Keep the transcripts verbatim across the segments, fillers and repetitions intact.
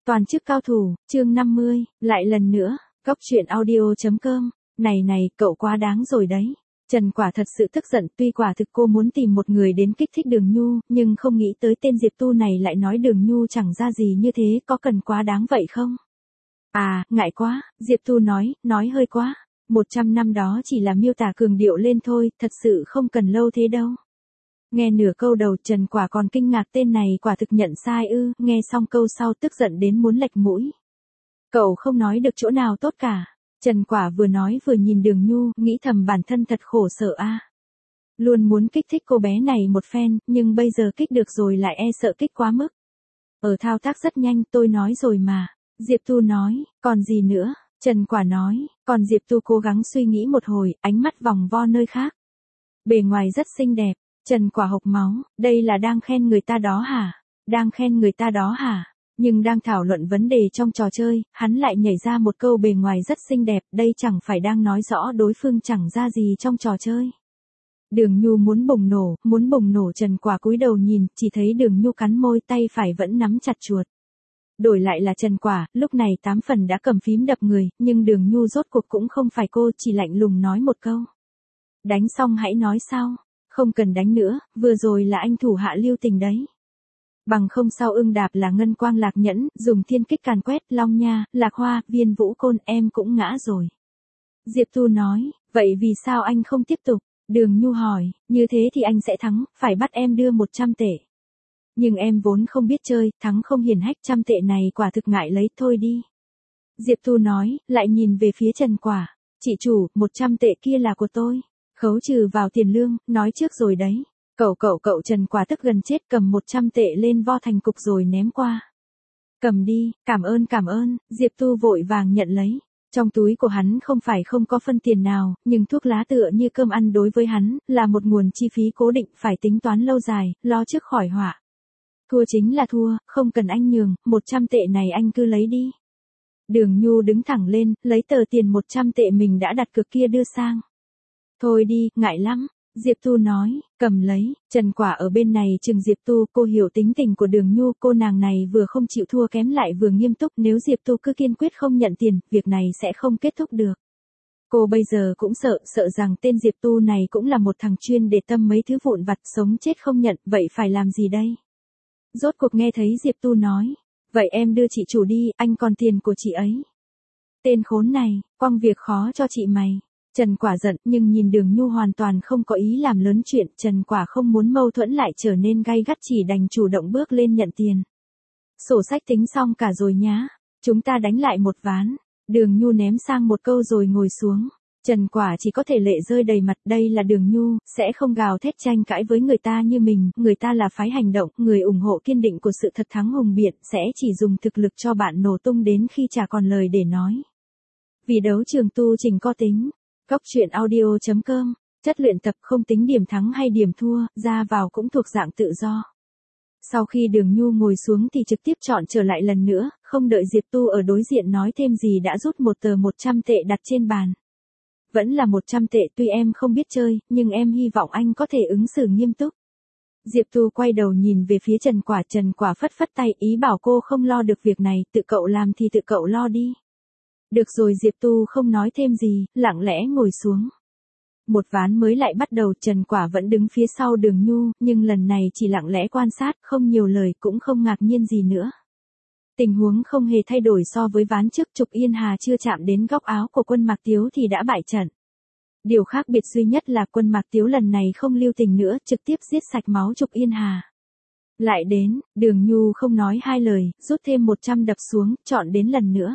Toàn chức cao thủ, chương năm mươi, lại lần nữa, Cóc truyện audio chấm com, này này, cậu quá đáng rồi đấy. Trần Quả thật sự tức giận, tuy quả thực cô muốn tìm một người đến kích thích Đường Nhu, nhưng không nghĩ tới tên Diệp Tu này lại nói Đường Nhu chẳng ra gì như thế, có cần quá đáng vậy không? À, ngại quá, Diệp Tu nói, nói hơi quá. Một trăm năm đó chỉ là miêu tả cường điệu lên thôi, thật sự không cần lâu thế đâu. Nghe nửa câu đầu Trần Quả còn kinh ngạc tên này quả thực nhận sai ư, nghe xong câu sau tức giận đến muốn lệch mũi. Cậu không nói được chỗ nào tốt cả. Trần Quả vừa nói vừa nhìn Đường Nhu, nghĩ thầm bản thân thật khổ sở a. Luôn muốn kích thích cô bé này một phen, nhưng bây giờ kích được rồi lại e sợ kích quá mức. Ở thao tác rất nhanh, tôi nói rồi mà. Diệp Tu nói, còn gì nữa? Trần Quả nói, còn Diệp Tu cố gắng suy nghĩ một hồi, ánh mắt vòng vo nơi khác. Bề ngoài rất xinh đẹp. Trần Quả hộc máu, đây là đang khen người ta đó hả? Đang khen người ta đó hả? Nhưng đang thảo luận vấn đề trong trò chơi, hắn lại nhảy ra một câu bề ngoài rất xinh đẹp, đây chẳng phải đang nói rõ đối phương chẳng ra gì trong trò chơi. Đường Nhu muốn bùng nổ, muốn bùng nổ Trần Quả cúi đầu nhìn, chỉ thấy Đường Nhu cắn môi, tay phải vẫn nắm chặt chuột. Đổi lại là Trần Quả, lúc này tám phần đã cầm phím đập người, nhưng Đường Nhu rốt cuộc cũng không phải cô, chỉ lạnh lùng nói một câu. Đánh xong hãy nói sau. Không cần đánh nữa, vừa rồi là anh thủ hạ lưu tình đấy. Bằng không sao ưng đạp là ngân quang lạc nhẫn, dùng thiên kích càn quét, long nha, lạc hoa, viên vũ côn, em cũng ngã rồi. Diệp Tu nói, vậy vì sao anh không tiếp tục? Đường Nhu hỏi, như thế thì anh sẽ thắng, phải bắt em đưa một trăm tệ. Nhưng em vốn không biết chơi, thắng không hiển hách, trăm tệ này quả thực ngại lấy, thôi đi. Diệp Tu nói, lại nhìn về phía Trần Quả, chị chủ, một trăm tệ kia là của tôi. Khấu trừ vào tiền lương, nói trước rồi đấy. Cậu cậu cậu Trần Quả tức gần chết, cầm một trăm tệ lên vo thành cục rồi ném qua. Cầm đi, cảm ơn cảm ơn, Diệp Tu vội vàng nhận lấy. Trong túi của hắn không phải không có phân tiền nào, nhưng thuốc lá tựa như cơm ăn đối với hắn, là một nguồn chi phí cố định phải tính toán lâu dài, lo trước khỏi họa. Thua chính là thua, không cần anh nhường, một trăm tệ này anh cứ lấy đi. Đường Nhu đứng thẳng lên, lấy tờ tiền một trăm tệ mình đã đặt cược kia đưa sang. Thôi đi, ngại lắm. Diệp Tu nói, cầm lấy. Trần Quả ở bên này chừng Diệp Tu, cô hiểu tính tình của Đường Nhu, cô nàng này vừa không chịu thua kém lại vừa nghiêm túc, nếu Diệp Tu cứ kiên quyết không nhận tiền, việc này sẽ không kết thúc được. Cô bây giờ cũng sợ, sợ rằng tên Diệp Tu này cũng là một thằng chuyên để tâm mấy thứ vụn vặt, sống chết không nhận, vậy phải làm gì đây? Rốt cuộc nghe thấy Diệp Tu nói, vậy em đưa chị chủ đi, anh còn tiền của chị ấy. Tên khốn này, quăng việc khó cho chị mày. Trần Quả giận, nhưng nhìn Đường Nhu hoàn toàn không có ý làm lớn chuyện, Trần Quả không muốn mâu thuẫn lại trở nên gay gắt, chỉ đành chủ động bước lên nhận tiền. Sổ sách tính xong cả rồi nhá, chúng ta đánh lại một ván. Đường Nhu ném sang một câu rồi ngồi xuống. Trần Quả chỉ có thể lệ rơi đầy mặt, đây là Đường Nhu, sẽ không gào thét tranh cãi với người ta như mình, người ta là phái hành động, người ủng hộ kiên định của sự thật thắng hùng biện, sẽ chỉ dùng thực lực cho bạn nổ tung đến khi chả còn lời để nói. Vì đấu trường tu trình có tính. Cóc truyện audio chấm com, chất luyện tập không tính điểm thắng hay điểm thua, ra vào cũng thuộc dạng tự do. Sau khi Đường Nhu ngồi xuống thì trực tiếp chọn trở lại lần nữa, không đợi Diệp Tu ở đối diện nói thêm gì đã rút một tờ một trăm tệ đặt trên bàn. Vẫn là một trăm tệ, tuy em không biết chơi, nhưng em hy vọng anh có thể ứng xử nghiêm túc. Diệp Tu quay đầu nhìn về phía Trần Quả, Trần Quả phất phất tay, ý bảo cô không lo được việc này, tự cậu làm thì tự cậu lo đi. Được rồi, Diệp Tu không nói thêm gì, lặng lẽ ngồi xuống. Một ván mới lại bắt đầu, Trần Quả vẫn đứng phía sau Đường Nhu, nhưng lần này chỉ lặng lẽ quan sát, không nhiều lời, cũng không ngạc nhiên gì nữa. Tình huống không hề thay đổi so với ván trước, Trục Yên Hà chưa chạm đến góc áo của Quân Mạc Tiếu thì đã bại trận. Điều khác biệt duy nhất là Quân Mạc Tiếu lần này không lưu tình nữa, trực tiếp giết sạch máu Trục Yên Hà. Lại đến, Đường Nhu không nói hai lời, rút thêm một trăm đập xuống, chọn đến lần nữa.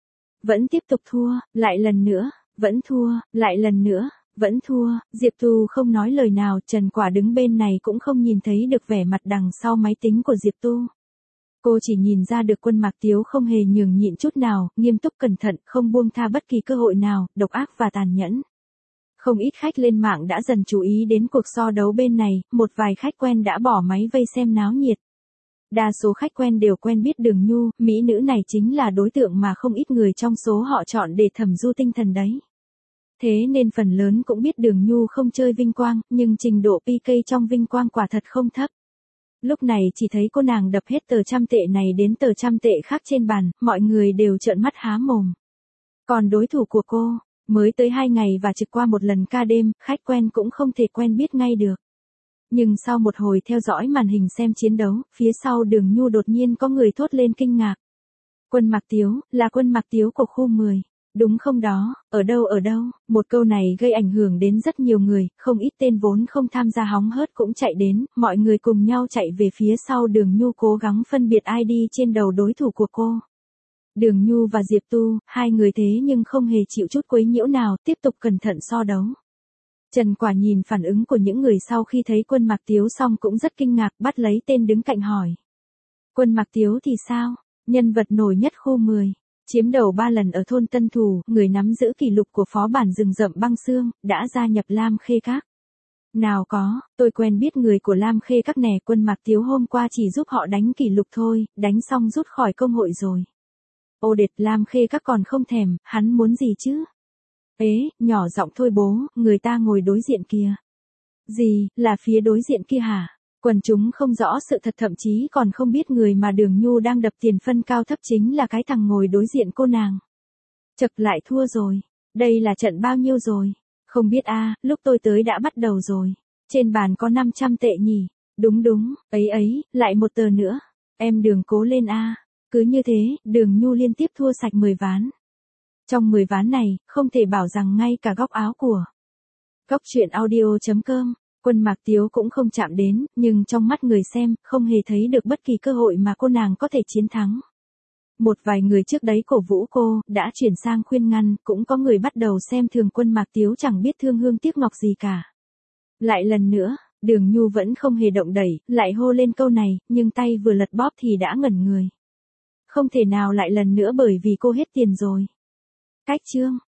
Vẫn tiếp tục thua, lại lần nữa, vẫn thua, lại lần nữa, vẫn thua, Diệp Tu không nói lời nào, Trần Quả đứng bên này cũng không nhìn thấy được vẻ mặt đằng sau máy tính của Diệp Tu. Cô chỉ nhìn ra được Quân Mạc Tiếu không hề nhường nhịn chút nào, nghiêm túc cẩn thận, không buông tha bất kỳ cơ hội nào, độc ác và tàn nhẫn. Không ít khách lên mạng đã dần chú ý đến cuộc so đấu bên này, một vài khách quen đã bỏ máy vây xem náo nhiệt. Đa số khách quen đều quen biết Đường Nhu, mỹ nữ này chính là đối tượng mà không ít người trong số họ chọn để thẩm du tinh thần đấy. Thế nên phần lớn cũng biết Đường Nhu không chơi vinh quang, nhưng trình độ pê ca trong vinh quang quả thật không thấp. Lúc này chỉ thấy cô nàng đập hết tờ trăm tệ này đến tờ trăm tệ khác trên bàn, mọi người đều trợn mắt há mồm. Còn đối thủ của cô, mới tới hai ngày và trực qua một lần ca đêm, khách quen cũng không thể quen biết ngay được. Nhưng sau một hồi theo dõi màn hình xem chiến đấu, phía sau Đường Nhu đột nhiên có người thốt lên kinh ngạc. Quân Mạc Tiếu, là Quân Mạc Tiếu của khu mười. Đúng không đó, ở đâu ở đâu, một câu này gây ảnh hưởng đến rất nhiều người, không ít tên vốn không tham gia hóng hớt cũng chạy đến, mọi người cùng nhau chạy về phía sau Đường Nhu cố gắng phân biệt ai đi trên đầu đối thủ của cô. Đường Nhu và Diệp Tu, hai người thế nhưng không hề chịu chút quấy nhiễu nào, tiếp tục cẩn thận so đấu. Trần Quả nhìn phản ứng của những người sau khi thấy Quân Mạc Tiếu xong cũng rất kinh ngạc, bắt lấy tên đứng cạnh hỏi. Quân Mạc Tiếu thì sao? Nhân vật nổi nhất khu mười. Chiếm đầu ba lần ở thôn Tân Thủ, người nắm giữ kỷ lục của phó bản rừng rậm băng xương, đã gia nhập Lam Khê Các. Nào có, tôi quen biết người của Lam Khê Các nè, Quân Mạc Tiếu hôm qua chỉ giúp họ đánh kỷ lục thôi, đánh xong rút khỏi công hội rồi. Ô đệt, Lam Khê Các còn không thèm, hắn muốn gì chứ? Ế, nhỏ giọng thôi bố, người ta ngồi đối diện kìa. Gì, là phía đối diện kia hả? Quần chúng không rõ sự thật, thậm chí còn không biết người mà Đường Nhu đang đập tiền phân cao thấp chính là cái thằng ngồi đối diện cô nàng. Chật, lại thua rồi. Đây là trận bao nhiêu rồi? Không biết a, lúc tôi tới đã bắt đầu rồi. Trên bàn có năm trăm tệ nhỉ? Đúng đúng, ấy ấy, lại một tờ nữa. Em Đường cố lên a. Cứ như thế, Đường Nhu liên tiếp thua sạch mười ván. Trong mười ván này, không thể bảo rằng ngay cả góc áo của Góc truyện audio chấm com, Quân Mạc Tiếu cũng không chạm đến, nhưng trong mắt người xem, không hề thấy được bất kỳ cơ hội mà cô nàng có thể chiến thắng. Một vài người trước đấy cổ vũ cô, đã chuyển sang khuyên ngăn, cũng có người bắt đầu xem thường Quân Mạc Tiếu chẳng biết thương hương tiếc ngọc gì cả. Lại lần nữa, Đường Nhu vẫn không hề động đẩy, lại hô lên câu này, nhưng tay vừa lật bóp thì đã ngẩn người. Không thể nào lại lần nữa bởi vì cô hết tiền rồi. Cách chương